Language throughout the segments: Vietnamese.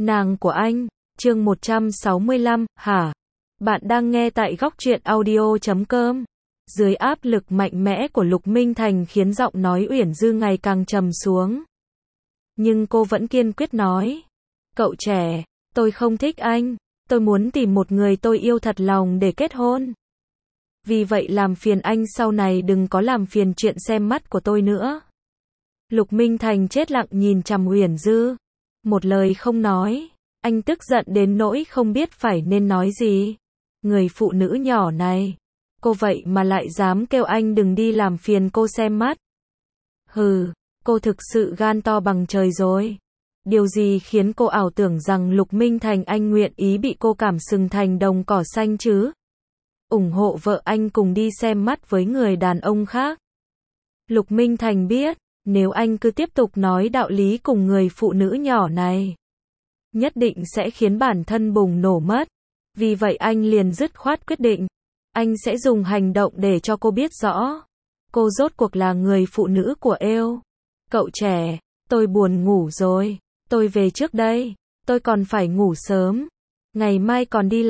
Nàng của anh, chương 165, hả? Bạn đang nghe tại góc truyện audio.com. Dưới áp lực mạnh mẽ của Lục Minh Thành khiến giọng nói Uyển Dư ngày càng trầm xuống. Nhưng cô vẫn kiên quyết nói. Cậu trẻ, tôi không thích anh, tôi muốn tìm một người tôi yêu thật lòng để kết hôn. Vì vậy làm phiền anh sau này đừng có làm phiền chuyện xem mắt của tôi nữa. Lục Minh Thành chết lặng nhìn chằm Uyển Dư. Một lời không nói, anh tức giận đến nỗi không biết phải nên nói gì. Người phụ nữ nhỏ này, cô vậy mà lại dám kêu anh đừng đi làm phiền cô xem mắt. Hừ, cô thực sự gan to bằng trời rồi. Điều gì khiến cô ảo tưởng rằng Lục Minh Thành anh nguyện ý bị cô cảm sừng thành đồng cỏ xanh chứ? Ủng hộ vợ anh cùng đi xem mắt với người đàn ông khác. Lục Minh Thành biết, nếu anh cứ tiếp tục nói đạo lý cùng người phụ nữ nhỏ này, nhất định sẽ khiến bản thân bùng nổ mất. Vì vậy anh liền dứt khoát quyết định, anh sẽ dùng hành động để cho cô biết rõ, cô rốt cuộc là người phụ nữ của yêu. Cậu trẻ, tôi buồn ngủ rồi, tôi về trước đây, tôi còn phải ngủ sớm, ngày mai còn đi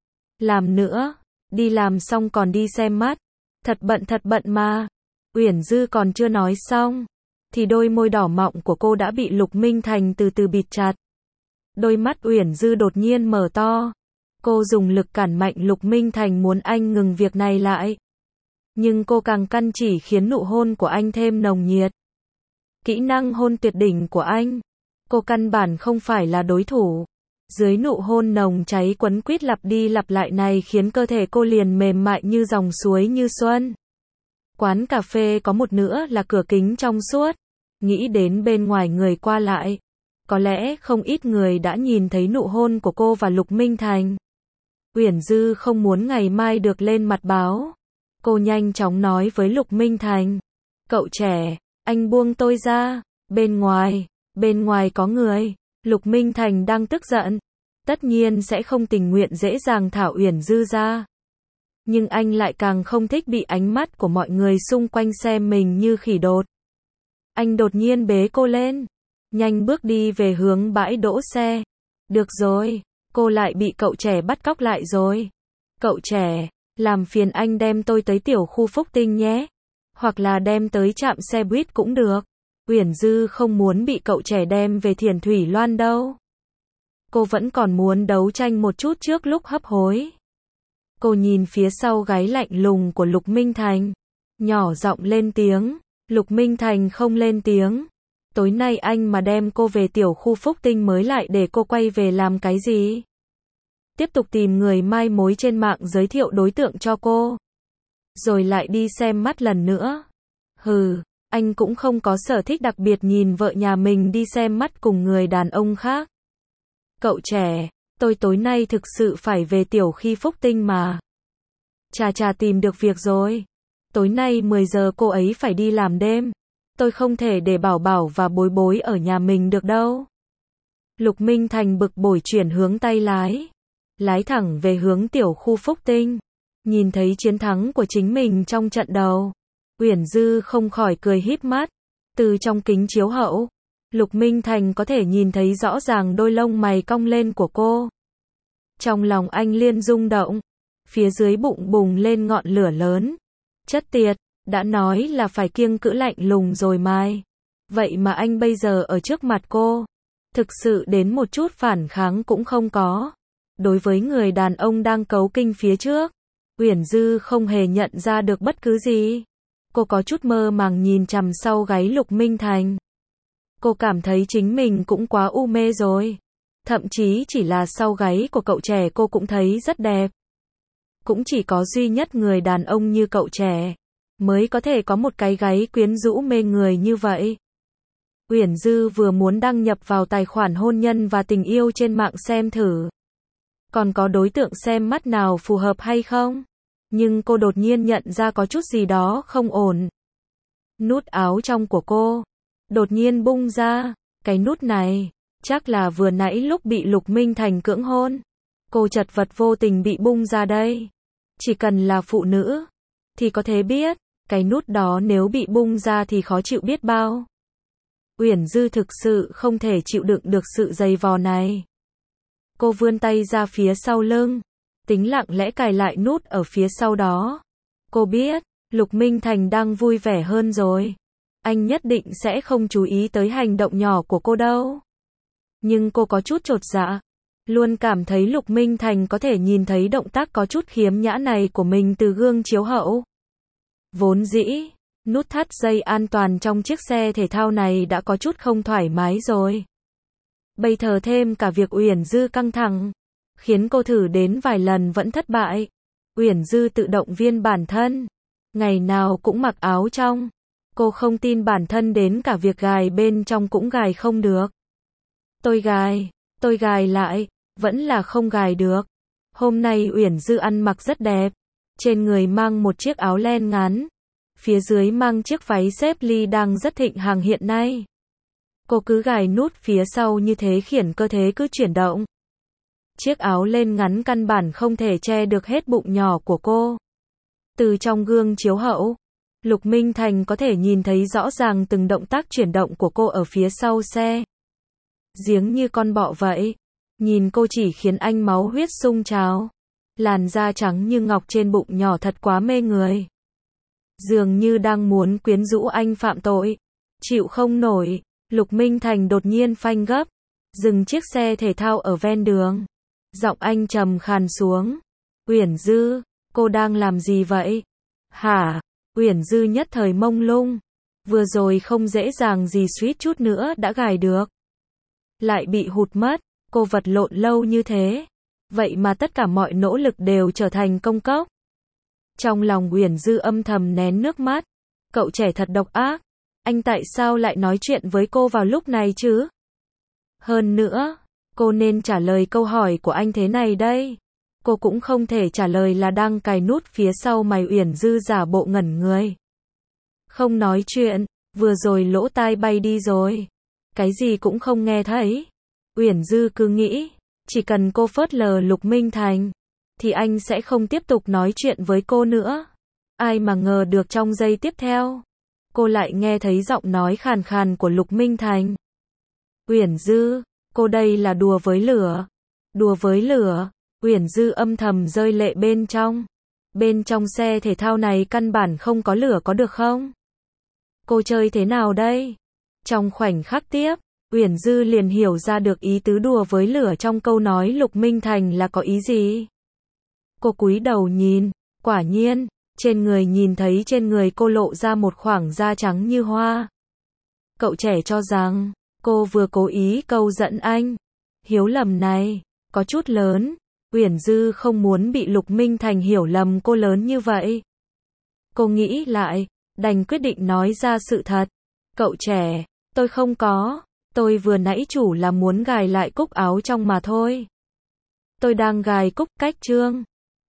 làm nữa, đi làm xong còn đi xem mắt, thật bận mà. Uyển Dư còn chưa nói xong, thì đôi môi đỏ mọng của cô đã bị Lục Minh Thành từ từ bịt chặt. Đôi mắt Uyển Dư đột nhiên mở to. Cô dùng lực cản mạnh Lục Minh Thành muốn anh ngừng việc này lại. Nhưng cô càng căn chỉ khiến nụ hôn của anh thêm nồng nhiệt. Kỹ năng hôn tuyệt đỉnh của anh, cô căn bản không phải là đối thủ. Dưới nụ hôn nồng cháy quấn quýt lặp đi lặp lại này khiến cơ thể cô liền mềm mại như dòng suối như xuân. Quán cà phê có một nửa là cửa kính trong suốt. Nghĩ đến bên ngoài người qua lại, có lẽ không ít người đã nhìn thấy nụ hôn của cô và Lục Minh Thành. Uyển Dư không muốn ngày mai được lên mặt báo. Cô nhanh chóng nói với Lục Minh Thành. Cậu trẻ, anh buông tôi ra, bên ngoài có người. Lục Minh Thành đang tức giận, tất nhiên sẽ không tình nguyện dễ dàng thả Uyển Dư ra. Nhưng anh lại càng không thích bị ánh mắt của mọi người xung quanh xem mình như khỉ đột. Anh đột nhiên bế cô lên, nhanh bước đi về hướng bãi đỗ xe. Được rồi, cô lại bị cậu trẻ bắt cóc lại rồi. Cậu trẻ, làm phiền anh đem tôi tới tiểu khu Phúc Tinh nhé. Hoặc là đem tới trạm xe buýt cũng được. Uyển Dư không muốn bị cậu trẻ đem về Thiền Thủy Loan đâu. Cô vẫn còn muốn đấu tranh một chút trước lúc hấp hối. Cô nhìn phía sau gáy lạnh lùng của Lục Minh Thành, nhỏ giọng lên tiếng. Lục Minh Thành không lên tiếng. Tối nay anh mà đem cô về tiểu khu Phúc Tinh mới lại để cô quay về làm cái gì? Tiếp tục tìm người mai mối trên mạng giới thiệu đối tượng cho cô. Rồi lại đi xem mắt lần nữa. Hừ, anh cũng không có sở thích đặc biệt nhìn vợ nhà mình đi xem mắt cùng người đàn ông khác. Cậu trẻ, tôi tối nay thực sự phải về tiểu khu Phúc Tinh mà. Chà tìm được việc rồi. Tối nay 10 giờ cô ấy phải đi làm đêm. Tôi không thể để Bảo và Bối ở nhà mình được đâu. Lục Minh Thành bực bội chuyển hướng tay lái. Lái thẳng về hướng tiểu khu Phúc Tinh. Nhìn thấy chiến thắng của chính mình trong trận đầu, Uyển Dư không khỏi cười híp mắt. Từ trong kính chiếu hậu, Lục Minh Thành có thể nhìn thấy rõ ràng đôi lông mày cong lên của cô. Trong lòng anh liên rung động. Phía dưới bụng bùng lên ngọn lửa lớn. Chất tiệt, đã nói là phải kiêng cữ lạnh lùng rồi mai. Vậy mà anh bây giờ ở trước mặt cô, thực sự đến một chút phản kháng cũng không có. Đối với người đàn ông đang cấu kinh phía trước, Uyển Dư không hề nhận ra được bất cứ gì. Cô có chút mơ màng nhìn chằm sau gáy Lục Minh Thành. Cô cảm thấy chính mình cũng quá u mê rồi. Thậm chí chỉ là sau gáy của cậu trẻ cô cũng thấy rất đẹp. Cũng chỉ có duy nhất người đàn ông như cậu trẻ mới có thể có một cái gáy quyến rũ mê người như vậy. Uyển Dư vừa muốn đăng nhập vào tài khoản hôn nhân và tình yêu trên mạng xem thử còn có đối tượng xem mắt nào phù hợp hay không. Nhưng cô đột nhiên nhận ra có chút gì đó không ổn. Nút áo trong của cô đột nhiên bung ra. Cái nút này chắc là vừa nãy lúc bị Lục Minh Thành cưỡng hôn, cô chật vật vô tình bị bung ra đây. Chỉ cần là phụ nữ thì có thể biết, cái nút đó nếu bị bung ra thì khó chịu biết bao. Uyển Dư thực sự không thể chịu đựng được sự dày vò này. Cô vươn tay ra phía sau lưng, tính lặng lẽ cài lại nút ở phía sau đó. Cô biết, Lục Minh Thành đang vui vẻ hơn rồi. Anh nhất định sẽ không chú ý tới hành động nhỏ của cô đâu. Nhưng cô có chút chột dạ. Luôn cảm thấy Lục Minh Thành có thể nhìn thấy động tác có chút khiếm nhã này của mình từ gương chiếu hậu. Vốn dĩ, nút thắt dây an toàn trong chiếc xe thể thao này đã có chút không thoải mái rồi. Bây giờ thêm cả việc Uyển Dư căng thẳng, khiến cô thử đến vài lần vẫn thất bại. Uyển Dư tự động viên bản thân, ngày nào cũng mặc áo trong. Cô không tin bản thân đến cả việc gài bên trong cũng gài không được. Tôi gài lại, vẫn là không gài được. Hôm nay Uyển Dư ăn mặc rất đẹp, trên người mang một chiếc áo len ngắn, phía dưới mang chiếc váy xếp ly đang rất thịnh hành hiện nay. Cô cứ gài nút phía sau như thế khiến cơ thể cứ chuyển động. Chiếc áo len ngắn căn bản không thể che được hết bụng nhỏ của cô. Từ trong gương chiếu hậu, Lục Minh Thành có thể nhìn thấy rõ ràng từng động tác chuyển động của cô ở phía sau xe. Giếng như con bọ vậy. Nhìn cô chỉ khiến anh máu huyết sung trào. Làn da trắng như ngọc trên bụng nhỏ thật quá mê người. Dường như đang muốn quyến rũ anh phạm tội. Chịu không nổi, Lục Minh Thành đột nhiên phanh gấp, dừng chiếc xe thể thao ở ven đường. Giọng anh trầm khàn xuống. Uyển Dư, cô đang làm gì vậy? Hả? Uyển Dư nhất thời mông lung. Vừa rồi không dễ dàng gì suýt chút nữa đã gài được. Lại bị hụt mất, cô vật lộn lâu như thế. Vậy mà tất cả mọi nỗ lực đều trở thành công cốc. Trong lòng Uyển Dư âm thầm nén nước mắt. Cậu trẻ thật độc ác. Anh tại sao lại nói chuyện với cô vào lúc này chứ? Hơn nữa, cô nên trả lời câu hỏi của anh thế này đây. Cô cũng không thể trả lời là đang cài nút phía sau mày. Uyển Dư giả bộ ngẩn người. Không nói chuyện, vừa rồi lỗ tai bay đi rồi. Cái gì cũng không nghe thấy. Uyển Dư cứ nghĩ, chỉ cần cô phớt lờ Lục Minh Thành, thì anh sẽ không tiếp tục nói chuyện với cô nữa. Ai mà ngờ được trong giây tiếp theo, cô lại nghe thấy giọng nói khàn khàn của Lục Minh Thành. Uyển Dư, cô đây là đùa với lửa. Đùa với lửa. Uyển Dư âm thầm rơi lệ bên trong. Bên trong xe thể thao này căn bản không có lửa có được không? Cô chơi thế nào đây? Trong khoảnh khắc tiếp, Uyển Dư liền hiểu ra được ý tứ đùa với lửa trong câu nói Lục Minh Thành là có ý gì. Cô cúi đầu nhìn, quả nhiên, trên người nhìn thấy trên người cô lộ ra một khoảng da trắng như hoa. Cậu trẻ cho rằng, cô vừa cố ý câu dẫn anh. Hiếu lầm này, có chút lớn. Uyển Dư không muốn bị Lục Minh Thành hiểu lầm cô lớn như vậy. Cô nghĩ lại, đành quyết định nói ra sự thật. Cậu trẻ, tôi không có. Tôi vừa nãy chủ là muốn gài lại cúc áo trong mà thôi. Tôi đang gài cúc cách trương.